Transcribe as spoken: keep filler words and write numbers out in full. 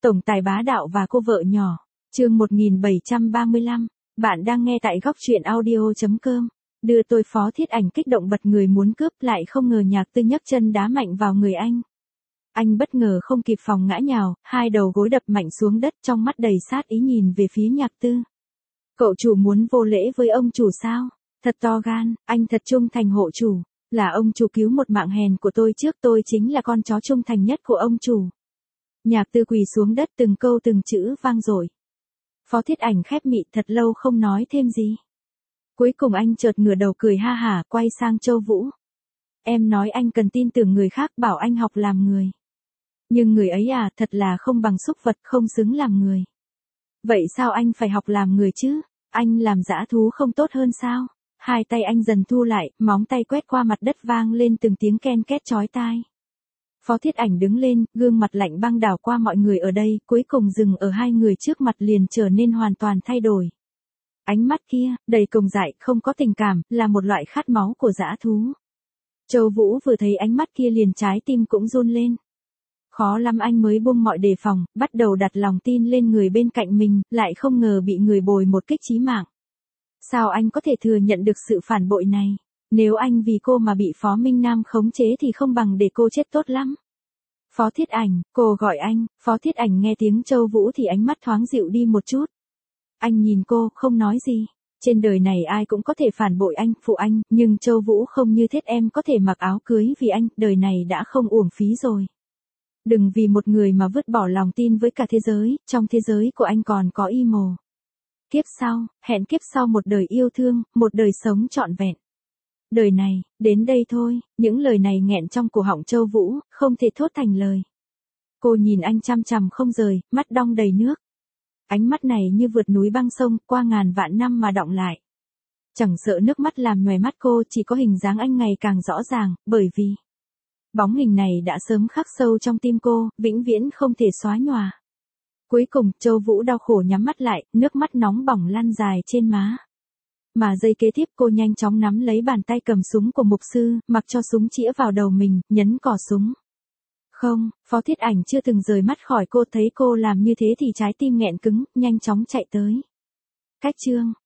Tổng tài bá đạo và cô vợ nhỏ. Chương một nghìn bảy trăm ba mươi lăm. Bạn đang nghe tại góc truyện audio chấm com. Đưa tôi Phó Thiết Ảnh kích động bật người muốn cướp, lại không ngờ Nhạc Tư nhấc chân đá mạnh vào người anh. Anh bất ngờ không kịp phòng ngã nhào, hai đầu gối đập mạnh xuống đất, trong mắt đầy sát ý nhìn về phía Nhạc Tư. Cậu chủ muốn vô lễ với ông chủ sao? Thật to gan, anh thật trung thành hộ chủ. Là ông chủ cứu một mạng hèn của tôi trước, tôi chính là con chó trung thành nhất của ông chủ. Nhạc Tư quỳ xuống đất, từng câu từng chữ vang dội. Phó Thiết Ảnh khép mị thật lâu không nói thêm gì. Cuối cùng anh chợt ngửa đầu cười ha hả, quay sang Châu Vũ. Em nói anh cần tin tưởng người khác, bảo anh học làm người. Nhưng người ấy à, thật là không bằng súc vật, không xứng làm người. Vậy sao anh phải học làm người chứ? Anh làm dã thú không tốt hơn sao? Hai tay anh dần thu lại, móng tay quét qua mặt đất vang lên từng tiếng ken két chói tai. Phó Thiết Ảnh đứng lên, gương mặt lạnh băng đảo qua mọi người ở đây, cuối cùng dừng ở hai người trước mặt liền trở nên hoàn toàn thay đổi. Ánh mắt kia, đầy cồng dại, không có tình cảm, là một loại khát máu của dã thú. Châu Vũ vừa thấy ánh mắt kia liền trái tim cũng run lên. Khó lắm anh mới buông mọi đề phòng, bắt đầu đặt lòng tin lên người bên cạnh mình, lại không ngờ bị người bồi một kích chí mạng. Sao anh có thể thừa nhận được sự phản bội này? Nếu anh vì cô mà bị Phó Minh Nam khống chế thì không bằng để cô chết tốt lắm. Phó Thiết Ảnh, cô gọi anh. Phó Thiết Ảnh nghe tiếng Châu Vũ thì ánh mắt thoáng dịu đi một chút. Anh nhìn cô, không nói gì. Trên đời này ai cũng có thể phản bội anh, phụ anh, nhưng Châu Vũ không như thế. Em có thể mặc áo cưới vì anh, đời này đã không uổng phí rồi. Đừng vì một người mà vứt bỏ lòng tin với cả thế giới, trong thế giới của anh còn có y mồ. Kiếp sau, hẹn kiếp sau một đời yêu thương, một đời sống trọn vẹn. Đời này, đến đây thôi, những lời này nghẹn trong cổ họng Châu Vũ, không thể thốt thành lời. Cô nhìn anh chăm chằm không rời, mắt đong đầy nước. Ánh mắt này như vượt núi băng sông, qua ngàn vạn năm mà đọng lại. Chẳng sợ nước mắt làm nhòe mắt cô, chỉ có hình dáng anh ngày càng rõ ràng, bởi vì bóng hình này đã sớm khắc sâu trong tim cô, vĩnh viễn không thể xóa nhòa. Cuối cùng, Châu Vũ đau khổ nhắm mắt lại, nước mắt nóng bỏng lăn dài trên má. Mà giây kế tiếp cô nhanh chóng nắm lấy bàn tay cầm súng của mục sư, mặc cho súng chĩa vào đầu mình, nhấn cò súng. Không, Phó Thiết Ảnh chưa từng rời mắt khỏi cô, thấy cô làm như thế thì trái tim nghẹn cứng, nhanh chóng chạy tới. Cách chương,